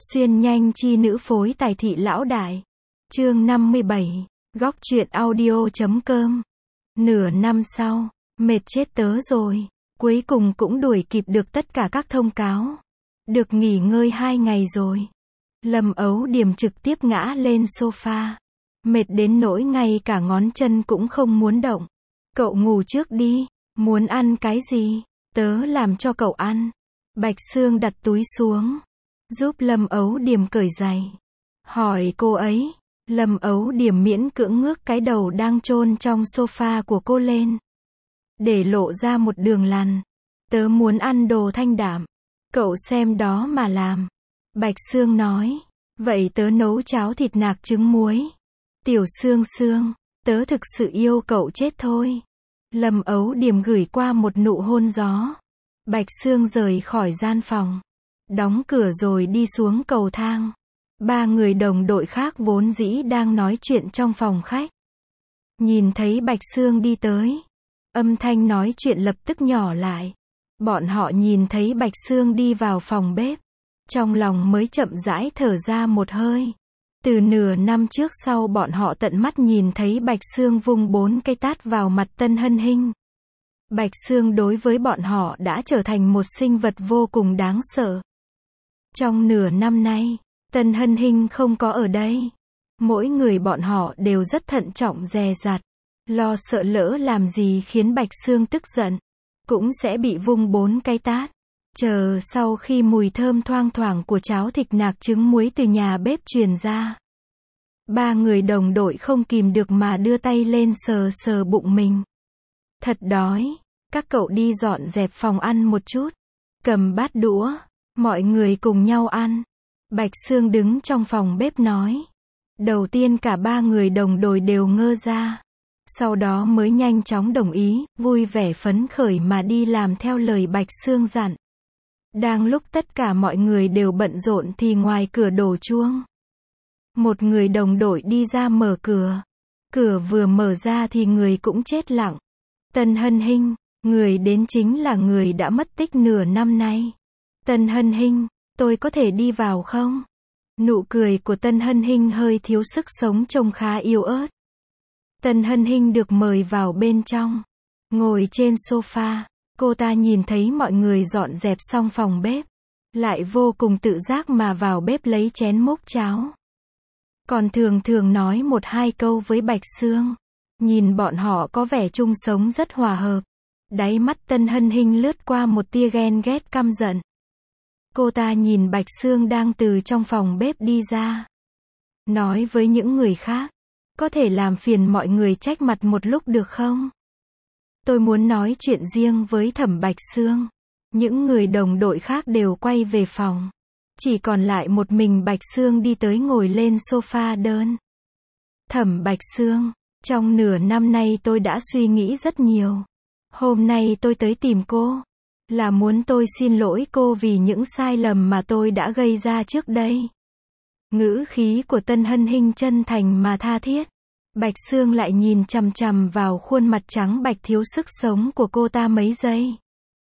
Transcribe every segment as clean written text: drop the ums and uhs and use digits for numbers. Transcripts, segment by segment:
Xuyên nhanh chi nữ phối tài thị lão đại. Chương 57. Góc truyện audio.com. Nửa năm sau, mệt chết tớ rồi. Cuối cùng cũng đuổi kịp được tất cả các thông cáo. Được nghỉ ngơi 2 ngày rồi. Lâm Ấu Điềm trực tiếp ngã lên sofa. Mệt đến nỗi ngay cả ngón chân cũng không muốn động. Cậu ngủ trước đi. Muốn ăn cái gì? Tớ làm cho cậu ăn. Bạch Sương đặt túi xuống, giúp Lâm Ấu Điềm cởi giày. Hỏi cô ấy. Lâm Ấu Điềm miễn cưỡng ngước cái đầu đang chôn trong sofa của cô lên, để lộ ra một đường lằn. Tớ muốn ăn đồ thanh đạm. Cậu xem đó mà làm. Bạch Sương nói. Vậy tớ nấu cháo thịt nạc trứng muối. Tiểu Sương Sương, tớ thực sự yêu cậu chết thôi. Lâm Ấu Điềm gửi qua một nụ hôn gió. Bạch Sương rời khỏi gian phòng, đóng cửa rồi đi xuống cầu thang. 3 người đồng đội khác vốn dĩ đang nói chuyện trong phòng khách. Nhìn thấy Bạch Sương đi tới, âm thanh nói chuyện lập tức nhỏ lại. Bọn họ nhìn thấy Bạch Sương đi vào phòng bếp, trong lòng mới chậm rãi thở ra một hơi. Từ nửa năm trước sau bọn họ tận mắt nhìn thấy Bạch Sương vung 4 cây tát vào mặt Tân Hân Hinh. Bạch Sương đối với bọn họ đã trở thành một sinh vật vô cùng đáng sợ. Trong nửa năm nay, Tân Hân Hinh không có ở đây. Mỗi người bọn họ đều rất thận trọng dè dặt, lo sợ lỡ làm gì khiến Bạch Sương tức giận, cũng sẽ bị vung 4 cái tát. Chờ sau khi mùi thơm thoang thoảng của cháo thịt nạc trứng muối từ nhà bếp truyền ra, 3 người đồng đội không kìm được mà đưa tay lên sờ sờ bụng mình. Thật đói. Các cậu đi dọn dẹp phòng ăn một chút. Cầm bát đũa. Mọi người cùng nhau ăn. Bạch Sương đứng trong phòng bếp nói. Đầu tiên cả 3 người đồng đội đều ngơ ra. Sau đó mới nhanh chóng đồng ý, vui vẻ phấn khởi mà đi làm theo lời Bạch Sương dặn. Đang lúc tất cả mọi người đều bận rộn thì ngoài cửa đổ chuông. Một người đồng đội đi ra mở cửa. Cửa vừa mở ra thì người cũng chết lặng. Tân Hân Hinh. Người đến chính là người đã mất tích nửa năm nay. Tân Hân Hinh, tôi có thể đi vào không? Nụ cười của Tân Hân Hinh hơi thiếu sức sống trông khá yếu ớt. Tân Hân Hinh được mời vào bên trong. Ngồi trên sofa, cô ta nhìn thấy mọi người dọn dẹp xong phòng bếp, lại vô cùng tự giác mà vào bếp lấy chén múc cháo. Còn thường thường nói 1-2 câu với Bạch Sương. Nhìn bọn họ có vẻ chung sống rất hòa hợp. Đáy mắt Tân Hân Hinh lướt qua một tia ghen ghét căm giận. Cô ta nhìn Bạch Sương đang từ trong phòng bếp đi ra. Nói với những người khác. Có thể làm phiền mọi người trách mặt một lúc được không? Tôi muốn nói chuyện riêng với Thẩm Bạch Sương. Những người đồng đội khác đều quay về phòng. Chỉ còn lại một mình Bạch Sương đi tới ngồi lên sofa đơn. Thẩm Bạch Sương, trong nửa năm nay tôi đã suy nghĩ rất nhiều. Hôm nay tôi tới tìm cô, là muốn tôi xin lỗi cô vì những sai lầm mà tôi đã gây ra trước đây. Ngữ khí của Tân Hân Hinh chân thành mà tha thiết. Bạch Sương lại nhìn chằm chằm vào khuôn mặt trắng bạch thiếu sức sống của cô ta mấy giây.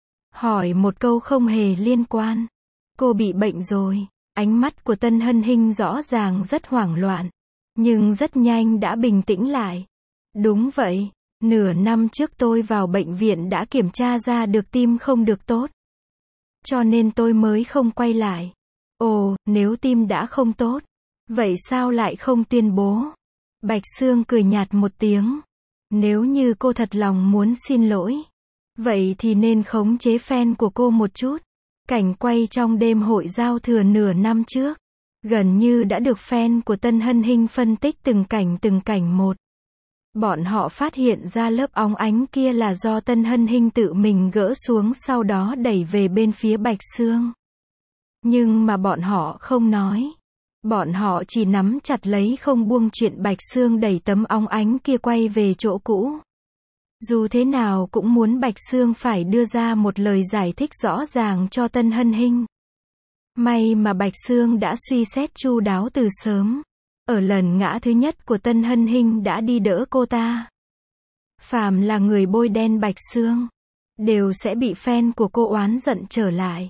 Hỏi một câu không hề liên quan. Cô bị bệnh rồi. Ánh mắt của Tân Hân Hinh rõ ràng rất hoảng loạn, nhưng rất nhanh đã bình tĩnh lại. Đúng vậy. Nửa năm trước tôi vào bệnh viện đã kiểm tra ra được tim không được tốt. Cho nên tôi mới không quay lại. Ồ, nếu tim đã không tốt, vậy sao lại không tuyên bố? Bạch Sương cười nhạt một tiếng. Nếu như cô thật lòng muốn xin lỗi, vậy thì nên khống chế fan của cô một chút. Cảnh quay trong đêm hội giao thừa nửa năm trước, gần như đã được fan của Tân Hân Hinh phân tích từng cảnh một. Bọn họ phát hiện ra lớp óng ánh kia là do Tân Hân Hinh tự mình gỡ xuống sau đó đẩy về bên phía Bạch Sương. Nhưng mà bọn họ không nói. Bọn họ chỉ nắm chặt lấy không buông chuyện Bạch Sương đẩy tấm óng ánh kia quay về chỗ cũ. Dù thế nào cũng muốn Bạch Sương phải đưa ra một lời giải thích rõ ràng cho Tân Hân Hinh. May mà Bạch Sương đã suy xét chu đáo từ sớm. Ở lần ngã thứ nhất của Tân Hân Hinh đã đi đỡ cô ta. Phàm là người bôi đen Bạch Sương, đều sẽ bị fan của cô oán giận trở lại.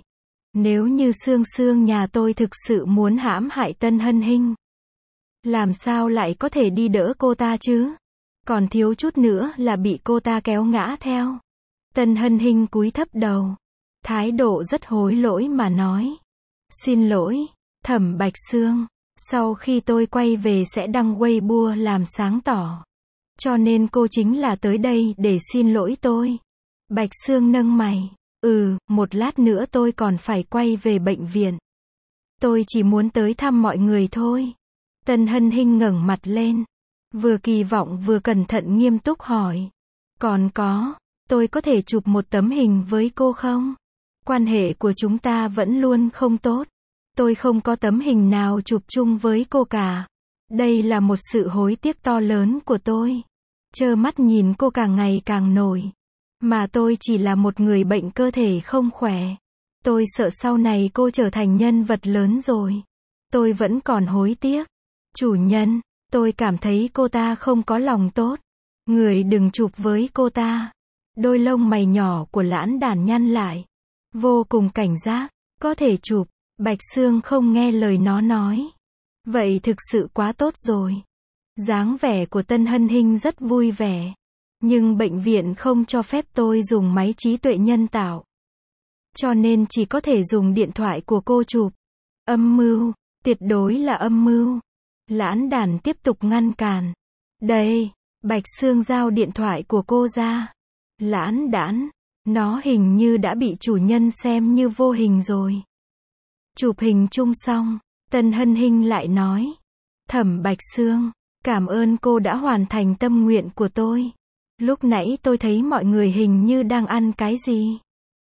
Nếu như Sương Sương nhà tôi thực sự muốn hãm hại Tân Hân Hinh, làm sao lại có thể đi đỡ cô ta chứ? Còn thiếu chút nữa là bị cô ta kéo ngã theo. Tân Hân Hinh cúi thấp đầu, thái độ rất hối lỗi mà nói. Xin lỗi, Thẩm Bạch Sương, sau khi tôi quay về sẽ đăng Weibo làm sáng tỏ. Cho nên cô chính là tới đây để xin lỗi tôi. Bạch Sương nâng mày. Một lát nữa tôi còn phải quay về bệnh viện. Tôi chỉ muốn tới thăm mọi người thôi. Tân Hân Hinh ngẩng mặt lên, vừa kỳ vọng vừa cẩn thận nghiêm túc hỏi. Còn có, tôi có thể chụp một tấm hình với cô không? Quan hệ của chúng ta vẫn luôn không tốt. Tôi không có tấm hình nào chụp chung với cô cả. Đây là một sự hối tiếc to lớn của tôi. Trơ mắt nhìn cô càng ngày càng nổi. Mà tôi chỉ là một người bệnh cơ thể không khỏe. Tôi sợ sau này cô trở thành nhân vật lớn rồi. Tôi vẫn còn hối tiếc. Chủ nhân, tôi cảm thấy cô ta không có lòng tốt. Người đừng chụp với cô ta. Đôi lông mày nhỏ của Lãn Đàn nhăn lại. Vô cùng cảnh giác. Có thể chụp. Bạch Sương không nghe lời nó nói. Vậy thực sự quá tốt rồi. Dáng vẻ của Tân Hân Hinh rất vui vẻ. Nhưng bệnh viện không cho phép tôi dùng máy trí tuệ nhân tạo. Cho nên chỉ có thể dùng điện thoại của cô chụp. Âm mưu, tuyệt đối là âm mưu. Lãn Đàn tiếp tục ngăn cản. Đây, Bạch Sương giao điện thoại của cô ra. Lãn Đãn, nó hình như đã bị chủ nhân xem như vô hình rồi. Chụp hình chung xong, Tân Hân Hinh lại nói. Thẩm Bạch Sương, cảm ơn cô đã hoàn thành tâm nguyện của tôi. Lúc nãy tôi thấy mọi người hình như đang ăn cái gì?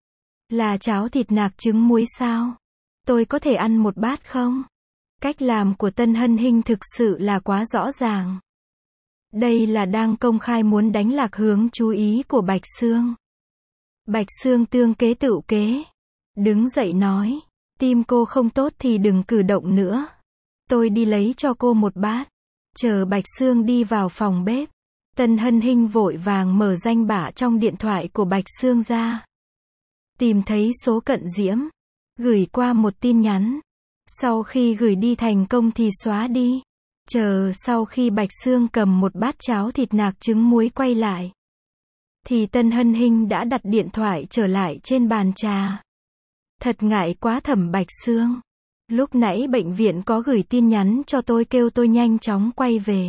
Là cháo thịt nạc trứng muối sao? Tôi có thể ăn một bát không? Cách làm của Tân Hân Hinh thực sự là quá rõ ràng. Đây là đang công khai muốn đánh lạc hướng chú ý của Bạch Sương. Bạch Sương tương kế tựu kế. Đứng dậy nói. Tim cô không tốt thì đừng cử động nữa. Tôi đi lấy cho cô một bát. Chờ Bạch Sương đi vào phòng bếp. Tân Hân Hinh vội vàng mở danh bạ trong điện thoại của Bạch Sương ra. Tìm thấy số cận diễm. Gửi qua một tin nhắn. Sau khi gửi đi thành công thì xóa đi. Chờ sau khi Bạch Sương cầm một bát cháo thịt nạc trứng muối quay lại. Thì Tân Hân Hinh đã đặt điện thoại trở lại trên bàn trà. Thật ngại quá Thẩm Bạch Sương. Lúc nãy bệnh viện có gửi tin nhắn cho tôi kêu tôi nhanh chóng quay về.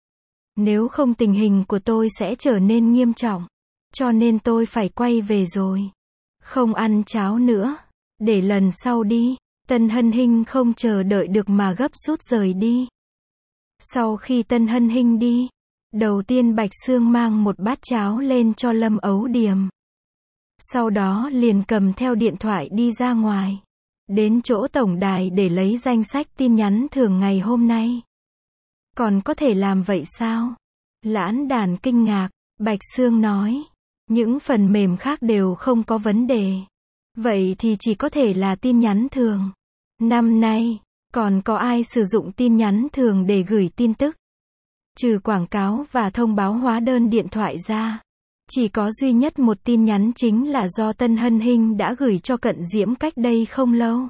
Nếu không tình hình của tôi sẽ trở nên nghiêm trọng. Cho nên tôi phải quay về rồi. Không ăn cháo nữa. Để lần sau đi. Tân Hân Hinh không chờ đợi được mà gấp rút rời đi. Sau khi Tân Hân Hinh đi, đầu tiên Bạch Sương mang một bát cháo lên cho Lâm Ấu Điềm. Sau đó liền cầm theo điện thoại đi ra ngoài. Đến chỗ tổng đài để lấy danh sách tin nhắn thường ngày hôm nay. Còn có thể làm vậy sao? Lãn Đàn kinh ngạc. Bạch Sương nói. Những phần mềm khác đều không có vấn đề. Vậy thì chỉ có thể là tin nhắn thường. Năm nay, còn có ai sử dụng tin nhắn thường để gửi tin tức? Trừ quảng cáo và thông báo hóa đơn điện thoại ra. Chỉ có duy nhất một tin nhắn chính là do Tân Hân Hinh đã gửi cho Cận Diễm cách đây không lâu.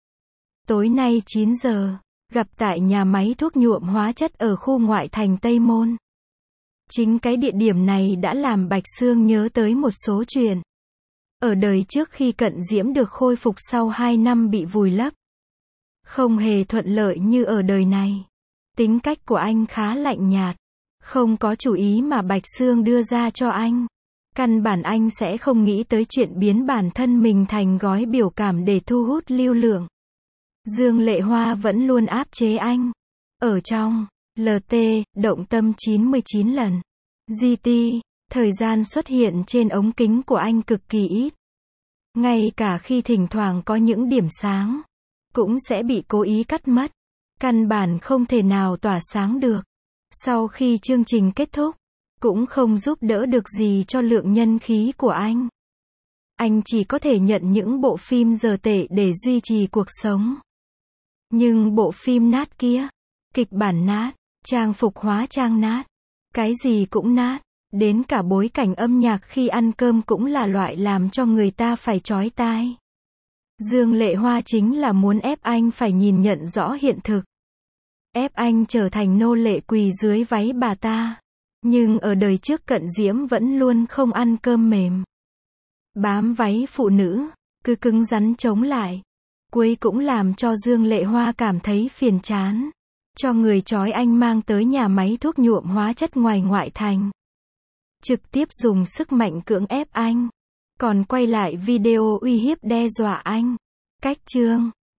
Tối nay 9 giờ, gặp tại nhà máy thuốc nhuộm hóa chất ở khu ngoại thành Tây Môn. Chính cái địa điểm này đã làm Bạch Sương nhớ tới một số chuyện. Ở đời trước khi Cận Diễm được khôi phục sau 2 năm bị vùi lấp. Không hề thuận lợi như ở đời này. Tính cách của anh khá lạnh nhạt. Không có chủ ý mà Bạch Sương đưa ra cho anh. Căn bản anh sẽ không nghĩ tới chuyện biến bản thân mình thành gói biểu cảm để thu hút lưu lượng. Dương Lệ Hoa vẫn luôn áp chế anh. Ở trong LT, động tâm 99 lần. GT, thời gian xuất hiện trên ống kính của anh cực kỳ ít. Ngay cả khi thỉnh thoảng có những điểm sáng, cũng sẽ bị cố ý cắt mất. Căn bản không thể nào tỏa sáng được. Sau khi chương trình kết thúc, cũng không giúp đỡ được gì cho lượng nhân khí của anh. Anh chỉ có thể nhận những bộ phim dở tệ để duy trì cuộc sống. Nhưng bộ phim nát kia, kịch bản nát, trang phục hóa trang nát, cái gì cũng nát, đến cả bối cảnh âm nhạc khi ăn cơm cũng là loại làm cho người ta phải chói tai. Dương Lệ Hoa chính là muốn ép anh phải nhìn nhận rõ hiện thực. Ép anh trở thành nô lệ quỳ dưới váy bà ta. Nhưng ở đời trước Cận Diễm vẫn luôn không ăn cơm mềm. Bám váy phụ nữ, cứ cứng rắn chống lại. Cuối cũng làm cho Dương Lệ Hoa cảm thấy phiền chán. Cho người trói anh mang tới nhà máy thuốc nhuộm hóa chất ngoài ngoại thành. Trực tiếp dùng sức mạnh cưỡng ép anh. Còn quay lại video uy hiếp đe dọa anh. Cách chương